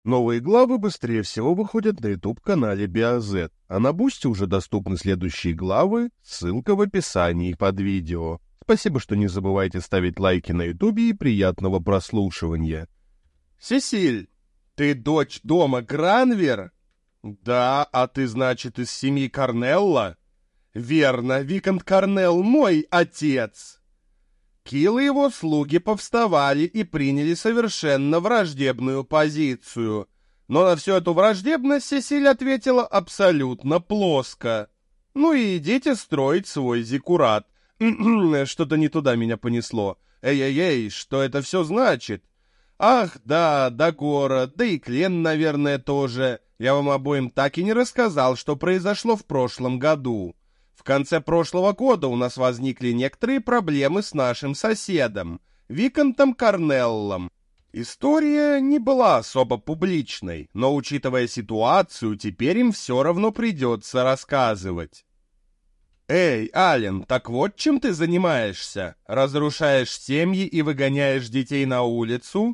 Новые главы быстрее всего выходят на YouTube-канале BioZ, а на Бусти уже доступны следующие главы, ссылка в описании под видео. Спасибо, что не забывайте ставить лайки на YouTube и приятного прослушивания. Сесиль, ты дочь дома Гранвер? Да, а ты, значит, из семьи Корнелла? Верно, Викант Корнелл мой отец. Килл и его слуги повставали и приняли совершенно враждебную позицию. Но на всю эту враждебность Сесиль ответила абсолютно плоско. Ну и идите строить свой зиккурат. Что-то не туда меня понесло. Эй-эй-эй, что это все значит? Ах, да, Дагора, да и Клен, наверное, тоже. Я вам обоим так и не рассказал, что произошло в прошлом году. В конце прошлого года у нас возникли некоторые проблемы с нашим соседом, Викантом Корнеллом. История не была особо публичной, но, учитывая ситуацию, теперь им все равно придется рассказывать. «Эй, Ален, так вот чем ты занимаешься? Разрушаешь семьи и выгоняешь детей на улицу?»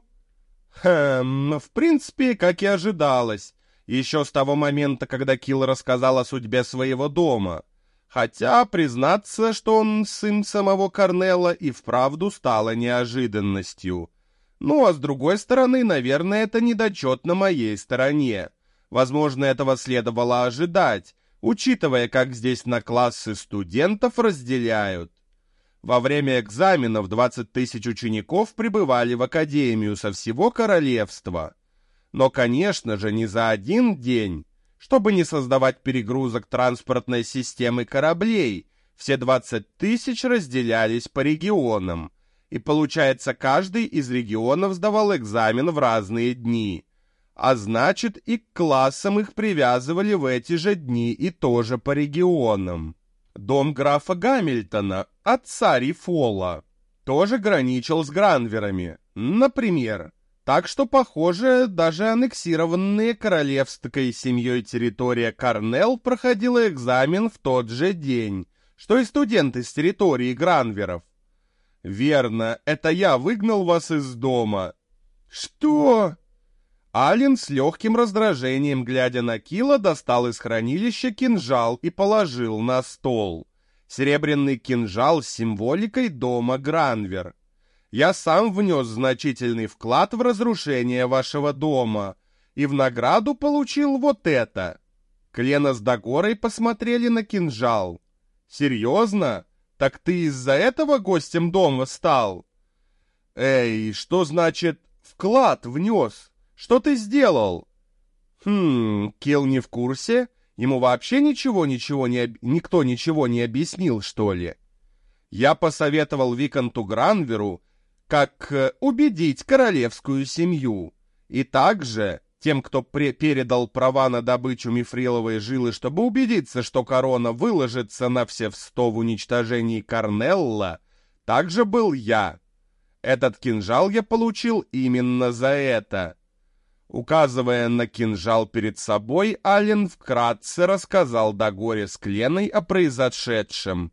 В принципе, как и ожидалось, еще с того момента, когда Килл рассказал о судьбе своего дома. Хотя, признаться, что он сын самого Корнелла, и вправду стало неожиданностью. Ну, а с другой стороны, наверное, это недочет на моей стороне. Возможно, этого следовало ожидать, учитывая, как здесь на классы студентов разделяют. Во время экзаменов 20 тысяч учеников прибывали в академию со всего королевства. Но, конечно же, не за один день. Чтобы не создавать перегрузок транспортной системы кораблей, все 20 тысяч разделялись по регионам. И получается, каждый из регионов сдавал экзамен в разные дни. А значит, и к классам их привязывали в эти же дни и тоже по регионам. Дом графа Гамильтона, отца Рифола, тоже граничил с Гранверами, например. Так что, похоже, даже аннексированная королевской семьей территория Корнелл проходила экзамен в тот же день, что и студенты с территории Гранверов. Верно, это я выгнал вас из дома. Что? Ален с легким раздражением, глядя на Килла, достал из хранилища кинжал и положил на стол. Серебряный кинжал с символикой дома Гранвер. Я сам внес значительный вклад в разрушение вашего дома, и в награду получил вот это. Клена с Дагорой посмотрели на кинжал. Серьезно? Так ты из-за этого гостем дома стал? Эй, что значит «вклад внес»? Что ты сделал? Килл не в курсе? Ему вообще никто ничего не объяснил, что ли? Я посоветовал Виканту Гранверу, как убедить королевскую семью. И также тем, кто передал права на добычу мифриловой жилы, чтобы убедиться, что корона выложится на все 100 в уничтожении Корнелла, также был я. Этот кинжал я получил именно за это. Указывая на кинжал перед собой, Ален вкратце рассказал Дагоре с Кленой о произошедшем.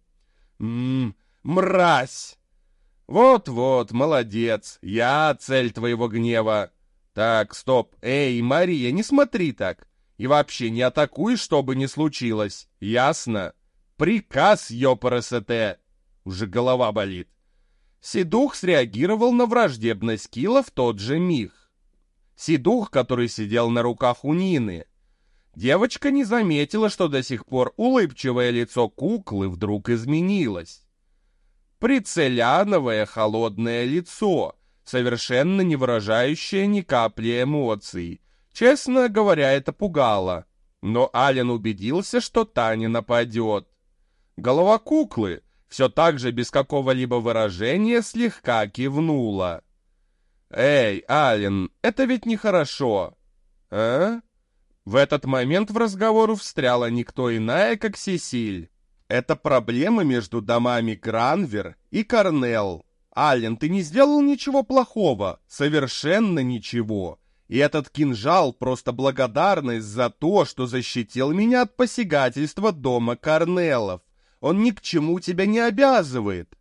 Мразь! Вот-вот, молодец, я цель твоего гнева. Так, стоп, эй, Мария, не смотри так. И вообще не атакуй, что бы ни случилось, ясно? Приказ, ёпрст. Уже голова болит. Седух среагировал на враждебность Килла в тот же миг. Седух, который сидел на руках у Нины. Девочка не заметила, что до сих пор улыбчивое лицо куклы вдруг изменилось. Прицеляновое холодное лицо, совершенно не выражающее ни капли эмоций. Честно говоря, это пугало. Но Ален убедился, что та не нападет. Голова куклы все так же без какого-либо выражения слегка кивнула. «Эй, Ален, это ведь нехорошо!» «А?» В этот момент в разговор встряла никто иная, как Сесиль. «Это проблема между домами Гранвер и Корнелл. Ален, ты не сделал ничего плохого, совершенно ничего. И этот кинжал просто благодарность за то, что защитил меня от посягательства дома Корнеллов. Он ни к чему тебя не обязывает».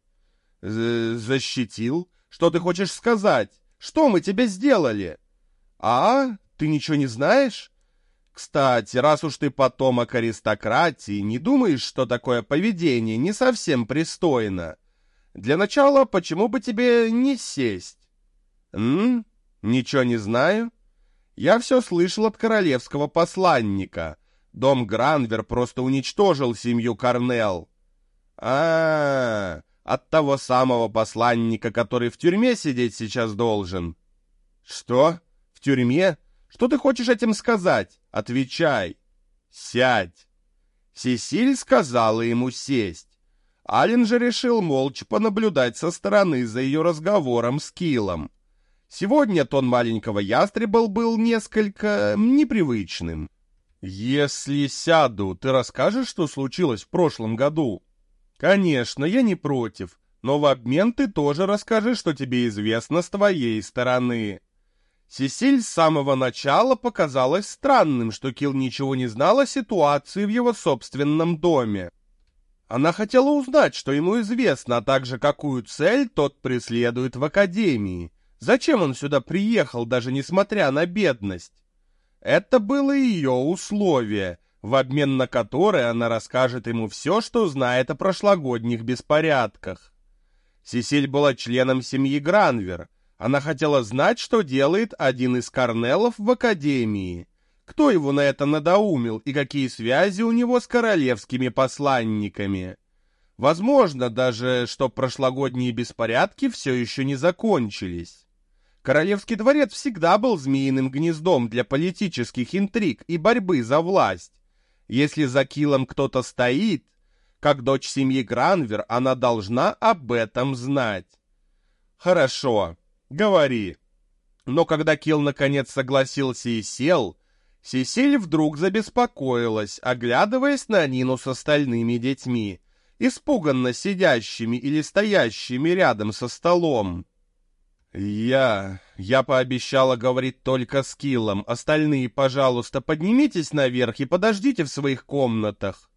«Защитил? Что ты хочешь сказать? Что мы тебе сделали?» ты ничего не знаешь? Кстати, раз уж ты потомок аристократии, не думаешь, что такое поведение не совсем пристойно? Для начала, почему бы тебе не сесть? Ничего не знаю. Я все слышал от королевского посланника. Дом Гранвер просто уничтожил семью Корнелл. От того самого посланника, который в тюрьме сидеть сейчас должен. Что? В тюрьме? Что ты хочешь этим сказать? Отвечай. Сядь. Сесиль сказала ему сесть. Ален же решил молча понаблюдать со стороны за ее разговором с Килом. Сегодня тон маленького ястреба был несколько непривычным. «Если сяду, ты расскажешь, что случилось в прошлом году?» «Конечно, я не против, но в обмен ты тоже расскажи, что тебе известно с твоей стороны». Сесиль с самого начала показалось странным, что Кил ничего не знал о ситуации в его собственном доме. Она хотела узнать, что ему известно, а также какую цель тот преследует в Академии. Зачем он сюда приехал, даже несмотря на бедность? Это было ее условие, в обмен на которое она расскажет ему все, что знает о прошлогодних беспорядках. Сесиль была членом семьи Гранвер. Она хотела знать, что делает один из Корнеллов в Академии. Кто его на это надоумил и какие связи у него с королевскими посланниками. Возможно даже, что прошлогодние беспорядки все еще не закончились. Королевский дворец всегда был змеиным гнездом для политических интриг и борьбы за власть. Если за Килом кто-то стоит, как дочь семьи Гранвер, она должна об этом знать. Хорошо. Говори. Но когда Кил наконец согласился и сел, Сесиль вдруг забеспокоилась, оглядываясь на Нину с остальными детьми, испуганно сидящими или стоящими рядом со столом. Я пообещала говорить только с Килом. Остальные, пожалуйста, поднимитесь наверх и подождите в своих комнатах.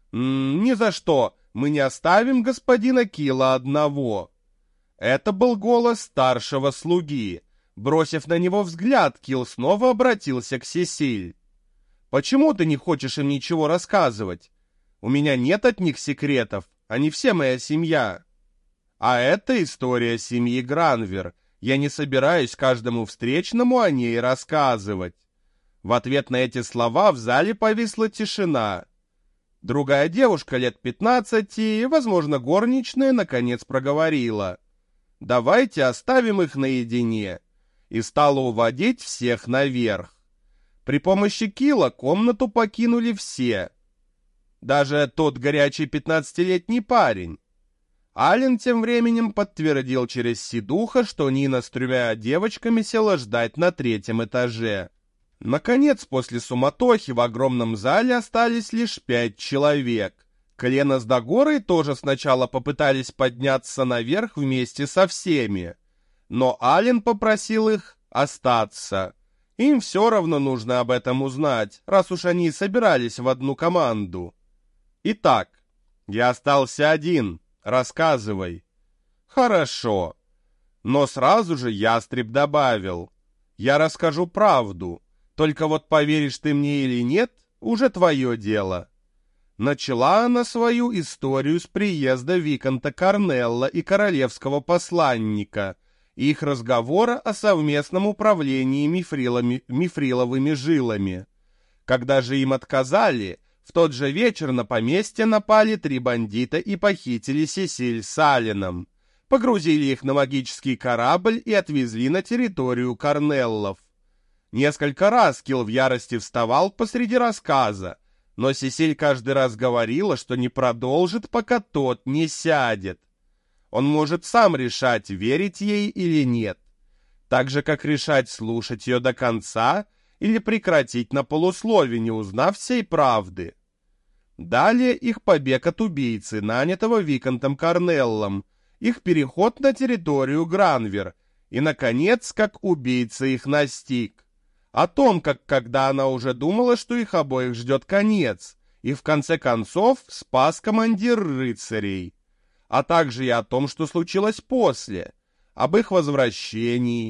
Ни за что, мы не оставим господина Кила одного. Это был голос старшего слуги. Бросив на него взгляд, Кил снова обратился к Сесиль. «Почему ты не хочешь им ничего рассказывать? У меня нет от них секретов, они все моя семья. А это история семьи Гранвер. Я не собираюсь каждому встречному о ней рассказывать». В ответ на эти слова в зале повисла тишина. Другая девушка лет 15, возможно, горничная, наконец проговорила: «Давайте оставим их наедине», и стала уводить всех наверх. При помощи Кила комнату покинули все. Даже тот горячий 15-летний парень. Ален тем временем подтвердил через сидуха, что Нина с 3 девочками села ждать на 3-м этаже. Наконец, после суматохи в огромном зале остались лишь 5 человек. Клена с Дагорой тоже сначала попытались подняться наверх вместе со всеми, но Ален попросил их остаться. Им все равно нужно об этом узнать, раз уж они собирались в одну команду. «Итак, я остался один, рассказывай». «Хорошо». Но сразу же ястреб добавил: «Я расскажу правду, только вот поверишь ты мне или нет, уже твое дело». Начала она свою историю с приезда виконта Корнелла и королевского посланника, и их разговора о совместном управлении мифриловыми жилами. Когда же им отказали, в тот же вечер на поместье напали 3 бандита и похитили Сесиль с Аленом, погрузили их на магический корабль и отвезли на территорию Корнеллов. Несколько раз Кил в ярости вставал посреди рассказа, но Сесиль каждый раз говорила, что не продолжит, пока тот не сядет. Он может сам решать, верить ей или нет, так же, как решать, слушать ее до конца или прекратить на полуслове, не узнав всей правды. Далее их побег от убийцы, нанятого виконтом Корнеллом, их переход на территорию Гранвер и, наконец, как убийца их настиг. О том, как когда она уже думала, что их обоих ждет конец, и в конце концов спас командир рыцарей. А также и о том, что случилось после, об их возвращении,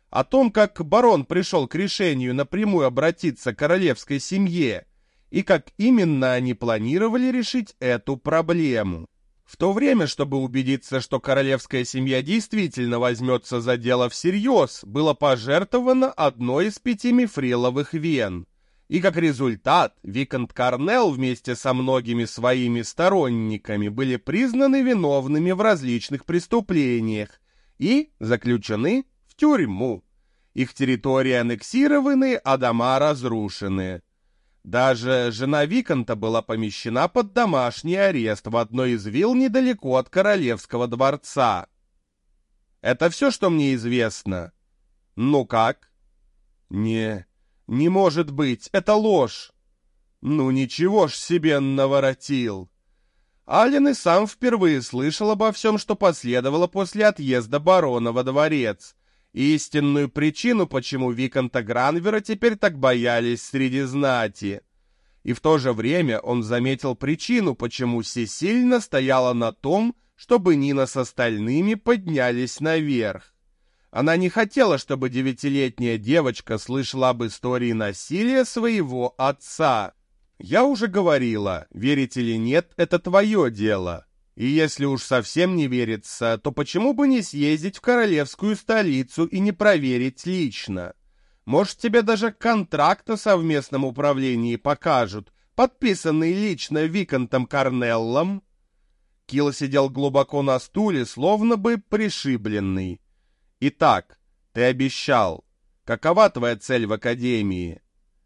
о том, как барон пришел к решению напрямую обратиться к королевской семье и как именно они планировали решить эту проблему. В то время, чтобы убедиться, что королевская семья действительно возьмется за дело всерьез, было пожертвовано одной из 5 мифриловых вен. И как результат, виконт Корнелл вместе со многими своими сторонниками были признаны виновными в различных преступлениях и заключены в тюрьму. Их территории аннексированы, а дома разрушены. Даже жена виконта была помещена под домашний арест в одной из вилл недалеко от королевского дворца. Это все, что мне известно. Ну как? Не может быть, это ложь. Ну ничего ж себе наворотил. Ален и сам впервые слышал обо всем, что последовало после отъезда барона во дворец, и истинную причину, почему виконта Гранвера теперь так боялись среди знати. И в то же время он заметил причину, почему Сесиль настояла на том, чтобы Нина с остальными поднялись наверх. Она не хотела, чтобы 9-летняя девочка слышала об истории насилия своего отца. Я уже говорила, верить или нет, это твое дело. И если уж совсем не верится, то почему бы не съездить в королевскую столицу и не проверить лично? Может, тебе даже контракт о совместном управлении покажут, подписанный лично виконтом Корнеллом? Килл сидел глубоко на стуле, словно бы пришибленный. Итак, ты обещал. Какова твоя цель в академии?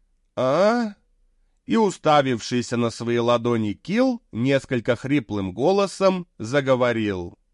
И, уставившийся на свои ладони Килл, несколько хриплым голосом заговорил.